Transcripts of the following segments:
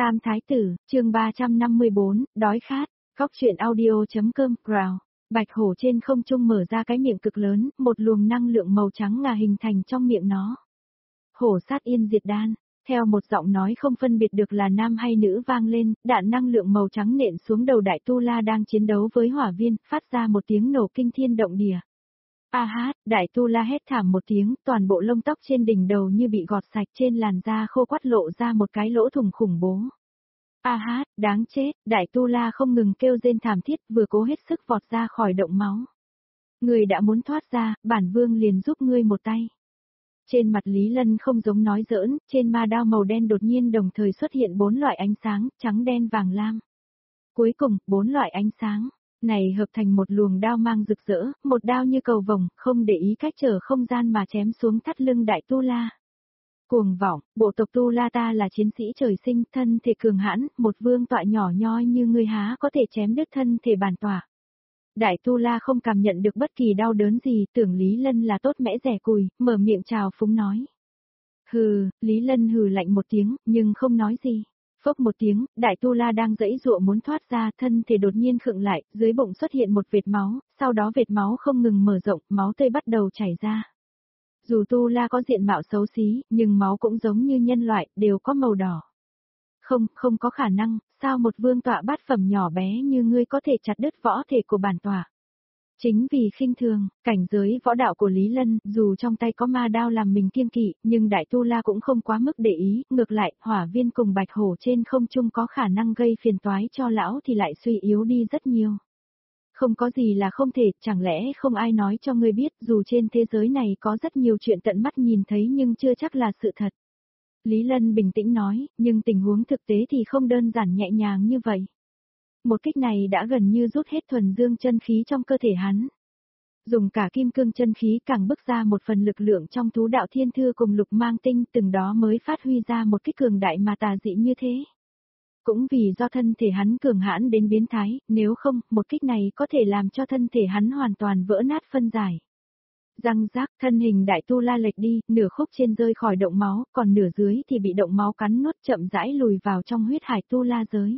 Tam Thái Tử, chương 354, đói khát, Cóc truyện audio.com, Growl. Bạch hổ trên không trung mở ra cái miệng cực lớn, một luồng năng lượng màu trắng ngà hình thành trong miệng nó. Hổ sát yên diệt đan, theo một giọng nói không phân biệt được là nam hay nữ vang lên, đạn năng lượng màu trắng nện xuống đầu Đại Tu La đang chiến đấu với hỏa viên, phát ra một tiếng nổ kinh thiên động địa. A hát, Đại Tu La hét thảm một tiếng, toàn bộ lông tóc trên đỉnh đầu như bị gọt sạch, trên làn da khô quắt lộ ra một cái lỗ thủng khủng bố. A hát, đáng chết, Đại Tu La không ngừng kêu rên thảm thiết, vừa cố hết sức vọt ra khỏi động máu. Người đã muốn thoát ra, bản vương liền giúp ngươi một tay. Trên mặt Lý Lân không giống nói giỡn, trên ma đao màu đen đột nhiên đồng thời xuất hiện 4 loại ánh sáng, trắng đen vàng lam. Cuối cùng, 4 loại ánh sáng này hợp thành một luồng đao mang rực rỡ, một đao như cầu vồng, không để ý cách trở không gian mà chém xuống thắt lưng Đại Tu La. Cuồng vọng, bộ tộc Tu La ta là chiến sĩ trời sinh, thân thể cường hãn, một vương tọa nhỏ nhoi như ngươi há có thể chém đứt thân thể bản tọa. Đại Tu La không cảm nhận được bất kỳ đau đớn gì, tưởng Lý Lân là tốt mẽ rẻ cùi, mở miệng chào phúng nói. Hừ, Lý Lân hừ lạnh một tiếng, nhưng không nói gì. Phốc một tiếng, Đại Tu La đang giãy giụa muốn thoát ra, thân thể đột nhiên khựng lại, dưới bụng xuất hiện một vệt máu, sau đó vệt máu không ngừng mở rộng, máu tươi bắt đầu chảy ra. Dù Tu La có diện mạo xấu xí, nhưng máu cũng giống như nhân loại, đều có màu đỏ. Không có khả năng, sao một vương tọa bát phẩm nhỏ bé như ngươi có thể chặt đứt võ thể của bản tọa. Chính vì khinh thường, cảnh giới võ đạo của Lý Lân, dù trong tay có ma đao làm mình kiêng kỵ, nhưng Đại Tu La cũng không quá mức để ý, ngược lại, hỏa viên cùng bạch hổ trên không trung có khả năng gây phiền toái cho lão thì lại suy yếu đi rất nhiều. Không có gì là không thể, chẳng lẽ không ai nói cho ngươi biết, dù trên thế giới này có rất nhiều chuyện tận mắt nhìn thấy nhưng chưa chắc là sự thật. Lý Lân bình tĩnh nói, nhưng tình huống thực tế thì không đơn giản nhẹ nhàng như vậy. Một kích này đã gần như rút hết thuần dương chân khí trong cơ thể hắn. Dùng cả kim cương chân khí càng bức ra một phần lực lượng trong thú đạo thiên thư cùng lục mang tinh, từng đó mới phát huy ra một kích cường đại mà tà dị như thế. Cũng vì do thân thể hắn cường hãn đến biến thái, nếu không, một kích này có thể làm cho thân thể hắn hoàn toàn vỡ nát phân giải. Răng rác, thân hình Đại Tu La lệch đi, nửa khúc trên rơi khỏi động máu, còn nửa dưới thì bị động máu cắn nuốt, chậm rãi lùi vào trong huyết hải Tu La giới.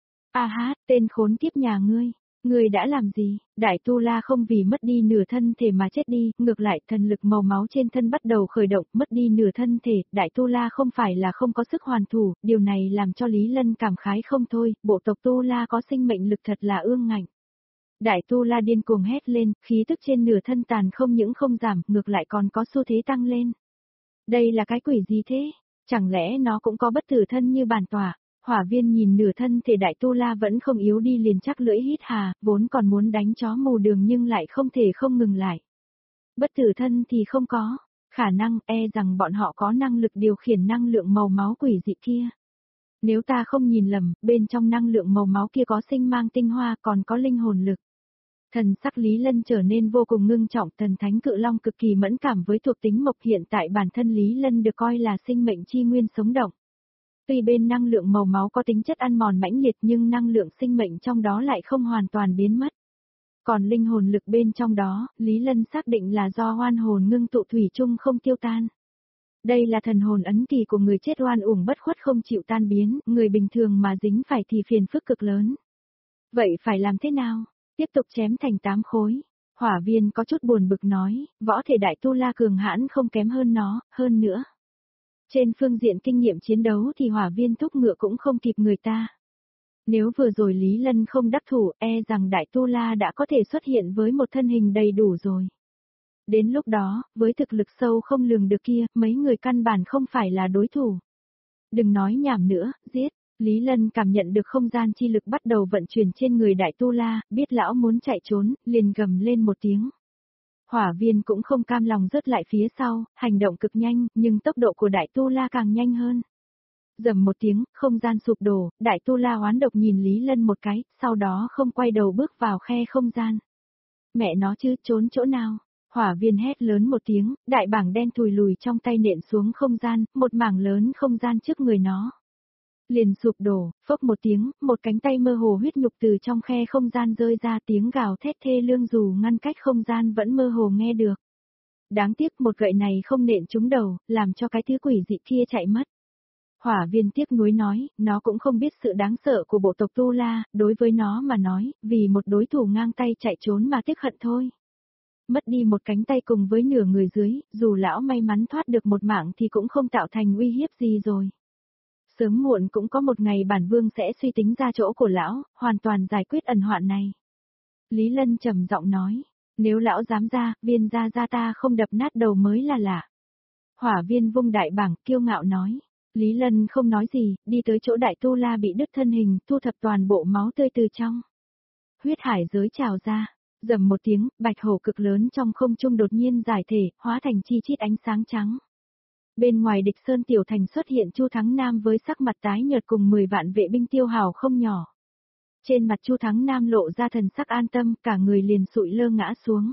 A hát, tên khốn kiếp nhà ngươi đã làm gì? Đại Tu La không vì mất đi nửa thân thể mà chết đi, ngược lại thần lực màu máu trên thân bắt đầu khởi động, mất đi nửa thân thể, Đại Tu La không phải là không có sức hoàn thủ, điều này làm cho Lý Lân cảm khái không thôi, bộ tộc Tu La có sinh mệnh lực thật là ương ngạnh. Đại Tu La điên cuồng hét lên, khí tức trên nửa thân tàn không những không giảm, ngược lại còn có xu thế tăng lên. Đây là cái quỷ gì thế? Chẳng lẽ nó cũng có bất tử thân như bản tọa? Hỏa viên nhìn nửa thân thể Đại Tu La vẫn không yếu đi liền chắc lưỡi hít hà, vốn còn muốn đánh chó mù đường nhưng lại không thể không ngừng lại. Bất tử thân thì không có, khả năng rằng bọn họ có năng lực điều khiển năng lượng màu máu quỷ dị kia. Nếu ta không nhìn lầm, bên trong năng lượng màu máu kia có sinh mang tinh hoa còn có linh hồn lực. Thần sắc Lý Lân trở nên vô cùng ngưng trọng, thần thánh cự long cực kỳ mẫn cảm với thuộc tính mộc, hiện tại bản thân Lý Lân được coi là sinh mệnh chi nguyên sống động. Tuy bên năng lượng màu máu có tính chất ăn mòn mãnh liệt nhưng năng lượng sinh mệnh trong đó lại không hoàn toàn biến mất. Còn linh hồn lực bên trong đó, Lý Lân xác định là do oan hồn ngưng tụ thủy chung không tiêu tan. Đây là thần hồn ấn kỳ của người chết oan uổng bất khuất không chịu tan biến, người bình thường mà dính phải thì phiền phức cực lớn. Vậy phải làm thế nào? Tiếp tục chém thành 8 khối. Hỏa viên có chút buồn bực nói, võ thể Đại Tu La cường hãn không kém hơn nó, hơn nữa. Trên phương diện kinh nghiệm chiến đấu thì hỏa viên thúc ngựa cũng không kịp người ta. Nếu vừa rồi Lý Lân không đắc thủ, rằng Đại Tu La đã có thể xuất hiện với một thân hình đầy đủ rồi. Đến lúc đó, với thực lực sâu không lường được kia, mấy người căn bản không phải là đối thủ. Đừng nói nhảm nữa, giết. Lý Lân cảm nhận được không gian chi lực bắt đầu vận chuyển trên người Đại Tu La, biết lão muốn chạy trốn, liền gầm lên một tiếng. Hỏa viên cũng không cam lòng rớt lại phía sau, hành động cực nhanh, nhưng tốc độ của Đại Tu La càng nhanh hơn. Rầm một tiếng, không gian sụp đổ, Đại Tu La oán độc nhìn Lý Lân một cái, sau đó không quay đầu bước vào khe không gian. Mẹ nó chứ, trốn chỗ nào? Hỏa viên hét lớn một tiếng, đại bảng đen thùi lùi trong tay nện xuống không gian, một mảng lớn không gian trước người nó. Liền sụp đổ, phốc một tiếng, một cánh tay mơ hồ huyết nhục từ trong khe không gian rơi ra, tiếng gào thét thê lương dù ngăn cách không gian vẫn mơ hồ nghe được. Đáng tiếc một gậy này không nện trúng đầu, làm cho cái thứ quỷ dị kia chạy mất. Hỏa Viên tiếc nuối nói, nó cũng không biết sự đáng sợ của bộ tộc Tu La, đối với nó mà nói, vì một đối thủ ngang tay chạy trốn mà tiếc hận thôi. Mất đi một cánh tay cùng với nửa người dưới, dù lão may mắn thoát được một mạng thì cũng không tạo thành uy hiếp gì rồi. Sớm muộn cũng có một ngày bản vương sẽ suy tính ra chỗ của lão, hoàn toàn giải quyết ẩn hoạn này. Lý Lân trầm giọng nói, nếu lão dám ra, Viên gia ta không đập nát đầu mới là lạ. Hỏa Viên vung đại bảng, kiêu ngạo nói. Lý Lân không nói gì, đi tới chỗ đại tu la bị đứt thân hình, thu thập toàn bộ máu tươi từ trong. Huyết hải giới trào ra, rầm một tiếng, bạch hổ cực lớn trong không trung đột nhiên giải thể, hóa thành chi chít ánh sáng trắng. Bên ngoài địch sơn tiểu thành xuất hiện Chu Thắng Nam với sắc mặt tái nhợt cùng 10 vạn vệ binh tiêu hào không nhỏ. Trên mặt Chu Thắng Nam lộ ra thần sắc an tâm, cả người liền sụi lơ ngã xuống.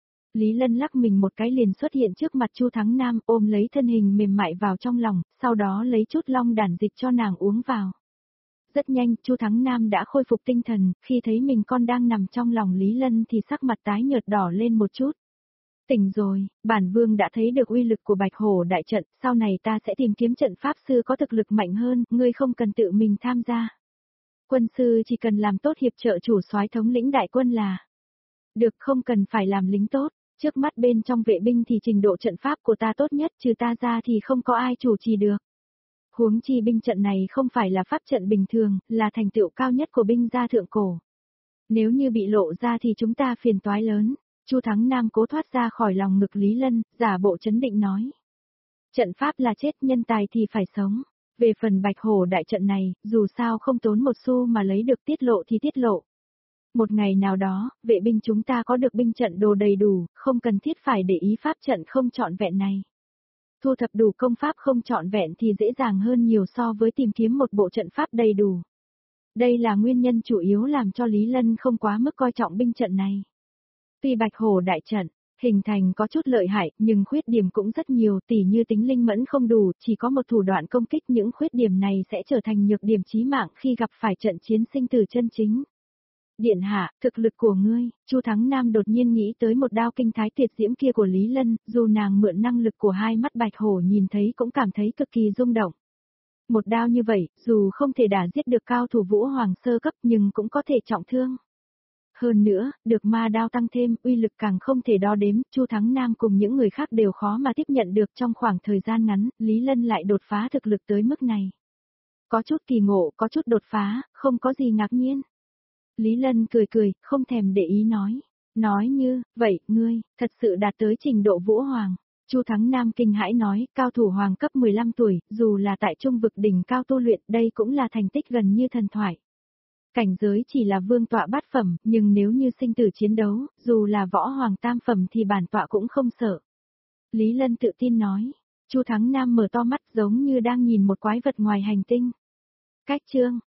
Lý Lân lắc mình một cái liền xuất hiện trước mặt Chu Thắng Nam, ôm lấy thân hình mềm mại vào trong lòng, sau đó lấy chút long đản dịch cho nàng uống vào. Rất nhanh, Chu Thắng Nam đã khôi phục tinh thần, khi thấy mình con đang nằm trong lòng Lý Lân thì sắc mặt tái nhợt đỏ lên một chút. Tỉnh rồi, bản vương đã thấy được uy lực của Bạch Hổ đại trận, sau này ta sẽ tìm kiếm trận pháp sư có thực lực mạnh hơn, ngươi không cần tự mình tham gia. Quân sư chỉ cần làm tốt hiệp trợ chủ soái thống lĩnh đại quân là được, không cần phải làm lính tốt. Trước mắt bên trong vệ binh thì trình độ trận pháp của ta tốt nhất, trừ ta ra thì không có ai chủ trì được. Huống chi binh trận này không phải là pháp trận bình thường, là thành tựu cao nhất của binh gia thượng cổ. Nếu như bị lộ ra thì chúng ta phiền toái lớn. Chu Thắng Nam cố thoát ra khỏi lòng ngực Lý Lân, giả bộ chấn định nói. Trận pháp là chết, nhân tài thì phải sống. Về phần Bạch Hổ đại trận này, dù sao không tốn một xu mà lấy được, tiết lộ thì tiết lộ. Một ngày nào đó, vệ binh chúng ta có được binh trận đồ đầy đủ, không cần thiết phải để ý pháp trận không trọn vẹn này. Thu thập đủ công pháp không trọn vẹn thì dễ dàng hơn nhiều so với tìm kiếm một bộ trận pháp đầy đủ. Đây là nguyên nhân chủ yếu làm cho Lý Lân không quá mức coi trọng binh trận này. Tuy Bạch Hổ đại trận, hình thành có chút lợi hại, nhưng khuyết điểm cũng rất nhiều, tỉ như tính linh mẫn không đủ, chỉ có một thủ đoạn công kích, những khuyết điểm này sẽ trở thành nhược điểm chí mạng khi gặp phải trận chiến sinh tử chân chính. Điện hạ, thực lực của ngươi, Chu Thắng Nam đột nhiên nghĩ tới một đao kinh thái tuyệt diễm kia của Lý Lân, dù nàng mượn năng lực của hai mắt Bạch Hổ nhìn thấy cũng cảm thấy cực kỳ rung động. Một đao như vậy, dù không thể đả giết được cao thủ Vũ Hoàng sơ cấp nhưng cũng có thể trọng thương. Hơn nữa, được ma đao tăng thêm, uy lực càng không thể đo đếm, Chu Thắng Nam cùng những người khác đều khó mà tiếp nhận được trong khoảng thời gian ngắn, Lý Lân lại đột phá thực lực tới mức này. Có chút kỳ ngộ, có chút đột phá, không có gì ngạc nhiên. Lý Lân cười cười, không thèm để ý nói. Nói như, vậy, ngươi, thật sự đạt tới trình độ Vũ Hoàng. Chu Thắng Nam kinh hãi nói, cao thủ hoàng cấp 15 tuổi, dù là tại trung vực đỉnh cao tu luyện, đây cũng là thành tích gần như thần thoại. Cảnh giới chỉ là vương tọa bát phẩm, nhưng nếu như sinh tử chiến đấu, dù là võ hoàng tam phẩm thì bản tọa cũng không sợ. Lý Lân tự tin nói. Chu Thắng Nam mở to mắt giống như đang nhìn một quái vật ngoài hành tinh. Cách chương